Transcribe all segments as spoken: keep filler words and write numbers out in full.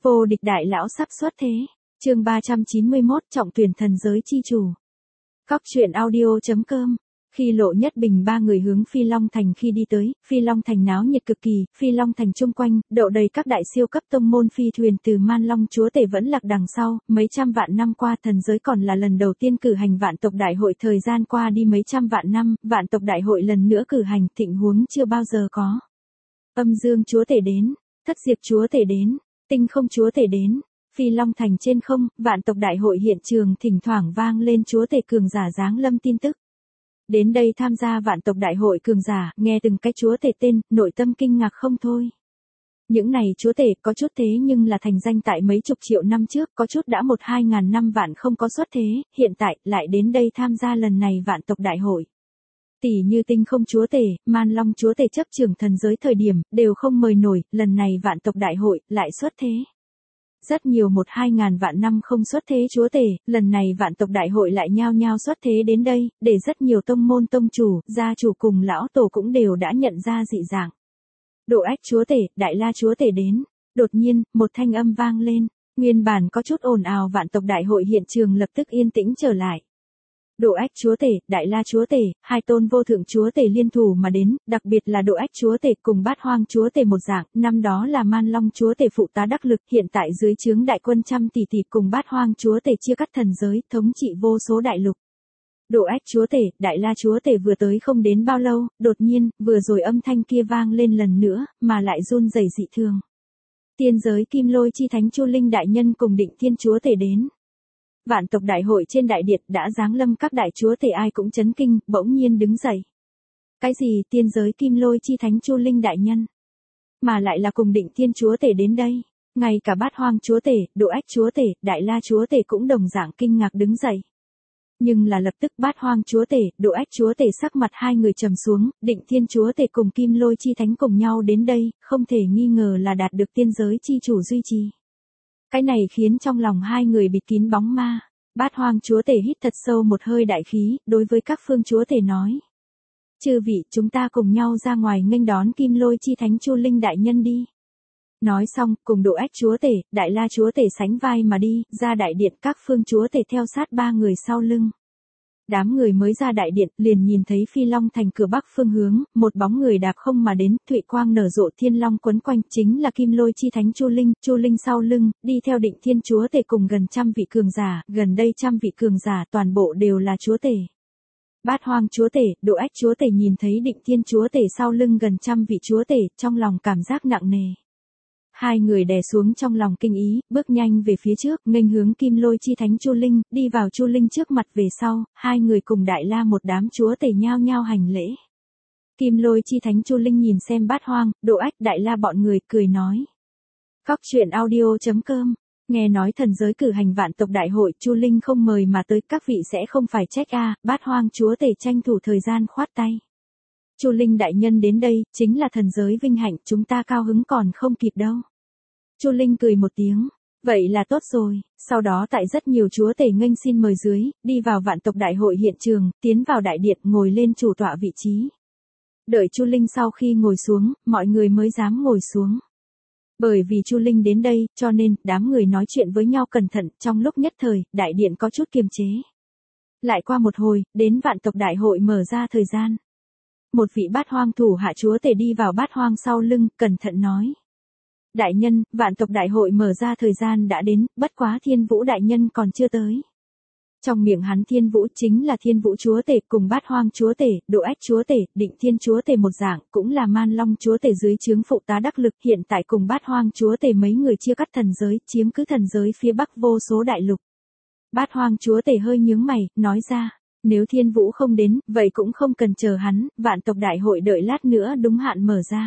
Vô địch đại lão sắp xuất thế. Chương ba trăm chín mươi mốt trọng tuyển thần giới chi chủ. Cóc truyện audio.com. Khi Lộ Nhất Bình ba người hướng Phi Long Thành khi đi tới, Phi Long Thành náo nhiệt cực kỳ, Phi Long Thành chung quanh, đậu đầy các đại siêu cấp tông môn phi thuyền từ Man Long chúa tể vẫn lạc đằng sau, mấy trăm vạn năm qua thần giới còn là lần đầu tiên cử hành vạn tộc đại hội, thời gian qua đi mấy trăm vạn năm, vạn tộc đại hội lần nữa cử hành, thịnh huống chưa bao giờ có. Âm Dương chúa tể đến, Thất Diệp chúa tể đến, Tinh Không chúa tể đến. Phi Long Thành trên không, vạn tộc đại hội hiện trường thỉnh thoảng vang lên chúa tể cường giả giáng lâm tin tức. Đến đây tham gia vạn tộc đại hội cường giả, nghe từng cái chúa tể tên, nội tâm kinh ngạc không thôi. Những này chúa tể có chút thế nhưng là thành danh tại mấy chục triệu năm trước, có chút đã một hai ngàn năm vạn không có xuất thế, hiện tại lại đến đây tham gia lần này vạn tộc đại hội. Tỷ như Tinh Không chúa tể, Man Long chúa tể chấp trưởng thần giới thời điểm, đều không mời nổi, lần này vạn tộc đại hội, lại xuất thế. Rất nhiều một hai ngàn vạn năm không xuất thế chúa tể, lần này vạn tộc đại hội lại nhao nhao xuất thế đến đây, để rất nhiều tông môn tông chủ, gia chủ cùng lão tổ cũng đều đã nhận ra dị dạng. Độ Ách chúa tể, Đại La chúa tể đến. Đột nhiên, một thanh âm vang lên, nguyên bản có chút ồn ào vạn tộc đại hội hiện trường lập tức yên tĩnh trở lại. Độ Ách chúa tể, Đại La chúa tể, hai tôn vô thượng chúa tể liên thủ mà đến, đặc biệt là Độ Ách chúa tể cùng Bát Hoang chúa tể một dạng, năm đó là Man Long chúa tể phụ tá đắc lực, hiện tại dưới trướng đại quân trăm tỷ tỷ cùng Bát Hoang chúa tể chia cắt thần giới, thống trị vô số đại lục. Độ Ách chúa tể, Đại La chúa tể vừa tới không đến bao lâu, đột nhiên, vừa rồi âm thanh kia vang lên lần nữa, mà lại run rẩy dị thường. Tiên giới Kim Lôi chi thánh Chu Linh đại nhân cùng Định Thiên chúa tể đến. Vạn tộc đại hội trên đại điện đã giáng lâm các đại chúa tể ai cũng chấn kinh, bỗng nhiên đứng dậy. Cái gì tiên giới Kim Lôi chi thánh Chu Linh đại nhân? Mà lại là cùng Định Thiên chúa tể đến đây. Ngay cả Bát Hoang chúa tể, Độ Ách chúa tể, Đại La chúa tể cũng đồng dạng kinh ngạc đứng dậy. Nhưng là lập tức Bát Hoang chúa tể, Độ Ách chúa tể sắc mặt hai người trầm xuống, Định Thiên chúa tể cùng Kim Lôi chi thánh cùng nhau đến đây, không thể nghi ngờ là đạt được tiên giới chi chủ duy trì. Cái này khiến trong lòng hai người bịt kín bóng ma. Bát Hoang chúa tể hít thật sâu một hơi đại khí, đối với các phương chúa tể nói. Chư vị, chúng ta cùng nhau ra ngoài nghênh đón Kim Lôi chi thánh Chu Linh đại nhân đi. Nói xong, cùng Độ Ách chúa tể, Đại La chúa tể sánh vai mà đi, ra đại điện các phương chúa tể theo sát ba người sau lưng. Đám người mới ra đại điện, liền nhìn thấy Phi Long Thành cửa bắc phương hướng, một bóng người đạp không mà đến, thụy quang nở rộ thiên long quấn quanh, chính là Kim Lôi chi thánh Chu Linh, Chu Linh sau lưng, đi theo Định Thiên chúa tể cùng gần trăm vị cường giả, gần đây trăm vị cường giả toàn bộ đều là chúa tể. Bát Hoang chúa tể, Độ Ách chúa tể nhìn thấy Định Thiên chúa tể sau lưng gần trăm vị chúa tể, trong lòng cảm giác nặng nề. Hai người đè xuống trong lòng kinh ý, bước nhanh về phía trước, nghênh hướng Kim Lôi chi thánh Chu Linh, đi vào Chu Linh trước mặt về sau, hai người cùng Đại La một đám chúa tể nhao nhao hành lễ. Kim Lôi chi thánh Chu Linh nhìn xem Bát Hoang, Độ Ách, Đại La bọn người, cười nói. Cóc truyện audio.com. Nghe nói thần giới cử hành vạn tộc đại hội, Chu Linh không mời mà tới, các vị sẽ không phải trách a. À, Bát Hoang chúa tể tranh thủ thời gian khoát tay. Chu Linh đại nhân đến đây, chính là thần giới vinh hạnh, chúng ta cao hứng còn không kịp đâu. Chu Linh cười một tiếng, vậy là tốt rồi, sau đó tại rất nhiều chúa tể nghênh xin mời dưới, đi vào vạn tộc đại hội hiện trường, tiến vào đại điện, ngồi lên chủ tọa vị trí. Đợi Chu Linh sau khi ngồi xuống, mọi người mới dám ngồi xuống. Bởi vì Chu Linh đến đây, cho nên, đám người nói chuyện với nhau cẩn thận, trong lúc nhất thời, đại điện có chút kiềm chế. Lại qua một hồi, đến vạn tộc đại hội mở ra thời gian. Một vị Bát Hoang thủ hạ chúa tể đi vào Bát Hoang sau lưng, cẩn thận nói. Đại nhân, vạn tộc đại hội mở ra thời gian đã đến, bất quá Thiên Vũ đại nhân còn chưa tới. Trong miệng hắn Thiên Vũ chính là Thiên Vũ chúa tể cùng Bát Hoang chúa tể, Độ Ách chúa tể, Định Thiên chúa tể một dạng, cũng là Man Long chúa tể dưới trướng phụ tá đắc lực, hiện tại cùng Bát Hoang chúa tể mấy người chia cắt thần giới, chiếm cứ thần giới phía bắc vô số đại lục. Bát Hoang chúa tể hơi nhướng mày, nói ra. Nếu Thiên Vũ không đến, vậy cũng không cần chờ hắn, vạn tộc đại hội đợi lát nữa đúng hạn mở ra.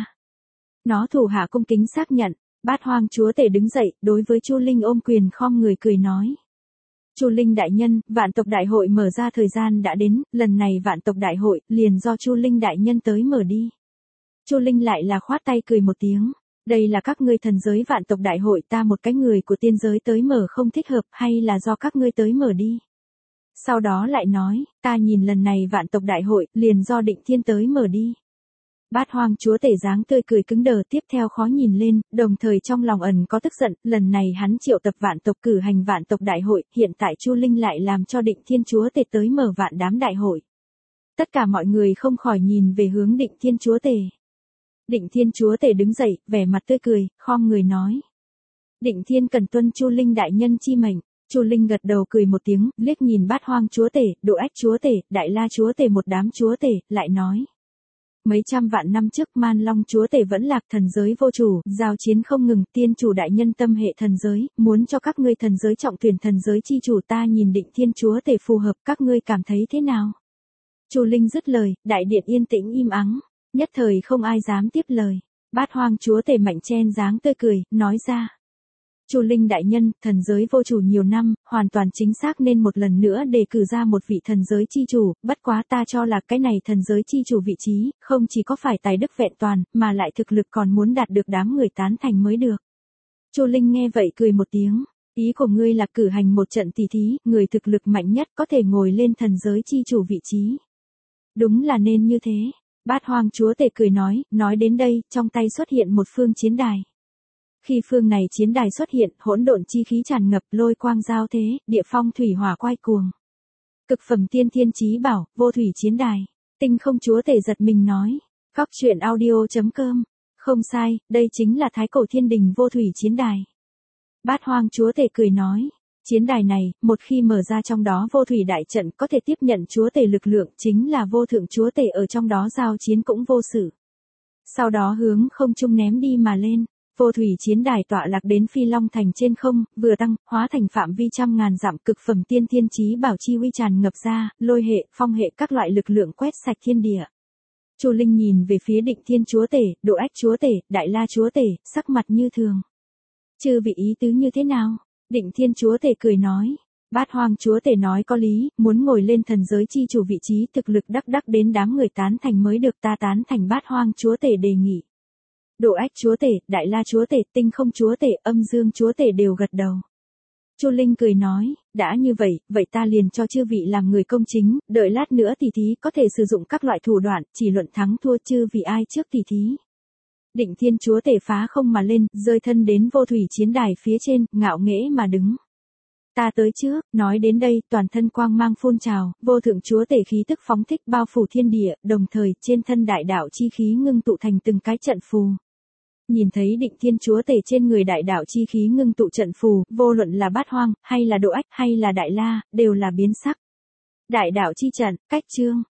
Nó thủ hạ cung kính xác nhận, Bát Hoang chúa tể đứng dậy, đối với Chu Linh ôm quyền khom người cười nói. Chu Linh đại nhân, vạn tộc đại hội mở ra thời gian đã đến, lần này vạn tộc đại hội, liền do Chu Linh đại nhân tới mở đi. Chu Linh lại là khoát tay cười một tiếng. Đây là các ngươi thần giới vạn tộc đại hội, ta một cái người của tiên giới tới mở không thích hợp, hay là do các ngươi tới mở đi. Sau đó lại nói, ta nhìn lần này vạn tộc đại hội, liền do Định Thiên tới mở đi. Bát hoang chúa tể dáng tươi cười cứng đờ tiếp theo khó nhìn lên, đồng thời trong lòng ẩn có tức giận, lần này hắn triệu tập vạn tộc cử hành vạn tộc đại hội, hiện tại Chu Linh lại làm cho Định Thiên chúa tể tới mở vạn đám đại hội. Tất cả mọi người không khỏi nhìn về hướng Định Thiên chúa tể. Định Thiên chúa tể đứng dậy, vẻ mặt tươi cười, khom người nói. Định Thiên cần tuân Chu Linh đại nhân chi mệnh. Chu Linh gật đầu cười một tiếng, liếc nhìn Bát hoang chúa tể, Độ Ách chúa tể, Đại La chúa tể một đám chúa tể, lại nói. Mấy trăm vạn năm trước Man Long chúa tể vẫn lạc thần giới vô chủ, giao chiến không ngừng, tiên chủ đại nhân tâm hệ thần giới, muốn cho các ngươi thần giới trọng tuyển thần giới chi chủ, ta nhìn Định Thiên chúa tể phù hợp, các ngươi cảm thấy thế nào? Chu Linh dứt lời, đại điện yên tĩnh im ắng, nhất thời không ai dám tiếp lời. Bát hoang chúa tể mạnh chen dáng tươi cười, nói ra. Chu Linh đại nhân, thần giới vô chủ nhiều năm, hoàn toàn chính xác nên một lần nữa đề cử ra một vị thần giới chi chủ, bất quá ta cho là cái này thần giới chi chủ vị trí, không chỉ có phải tài đức vẹn toàn, mà lại thực lực còn muốn đạt được đám người tán thành mới được. Chu Linh nghe vậy cười một tiếng, ý của ngươi là cử hành một trận tỷ thí, người thực lực mạnh nhất có thể ngồi lên thần giới chi chủ vị trí. Đúng là nên như thế. Bát hoang chúa tể cười nói, nói đến đây, trong tay xuất hiện một phương chiến đài. Khi phương này chiến đài xuất hiện, hỗn độn chi khí tràn ngập, lôi quang giao thế, địa phong thủy hỏa quay cuồng. Cực phẩm tiên thiên chí bảo, vô thủy chiến đài. Tinh không chúa tể giật mình nói. Góc truyện audio chấm com. Không sai, đây chính là thái cổ thiên đình vô thủy chiến đài. Bát hoang chúa tể cười nói. Chiến đài này, một khi mở ra trong đó vô thủy đại trận có thể tiếp nhận chúa tể lực lượng, chính là vô thượng chúa tể ở trong đó giao chiến cũng vô sự. Sau đó hướng không trung ném đi mà lên. Vô thủy chiến đài tọa lạc đến Phi Long thành trên không, vừa tăng, hóa thành phạm vi trăm ngàn dặm, cực phẩm tiên thiên chí bảo chi uy tràn ngập ra, lôi hệ, phong hệ các loại lực lượng quét sạch thiên địa. Chu Linh nhìn về phía Định Thiên chúa tể, Độ Ách chúa tể, Đại La chúa tể, sắc mặt như thường. Chư vị ý tứ như thế nào? Định Thiên chúa tể cười nói. Bát hoang chúa tể nói có lý, muốn ngồi lên thần giới chi chủ vị trí, thực lực đắc đắc đến đám người tán thành mới được, ta tán thành Bát hoang chúa tể đề nghị. Độ Ách chúa tể, Đại La chúa tể, Tinh không chúa tể, Âm Dương chúa tể đều gật đầu. Chu Linh cười nói, đã như vậy, vậy ta liền cho chư vị làm người công chính, đợi lát nữa tỷ thí có thể sử dụng các loại thủ đoạn, chỉ luận thắng thua chư vị ai trước tỷ thí. Định Thiên chúa tể phá không mà lên, rơi thân đến vô thủy chiến đài phía trên, ngạo nghễ mà đứng. Ta tới trước, nói đến đây, toàn thân quang mang phun trào, vô thượng chúa tể khí tức phóng thích bao phủ thiên địa, đồng thời trên thân đại đạo chi khí ngưng tụ thành từng cái trận phù. Nhìn thấy Định Thiên chúa tể trên người đại đạo chi khí ngưng tụ trận phù, vô luận là Bát hoang, hay là Độ Ách, hay là Đại La, đều là biến sắc. Đại đạo chi trận, cách chương.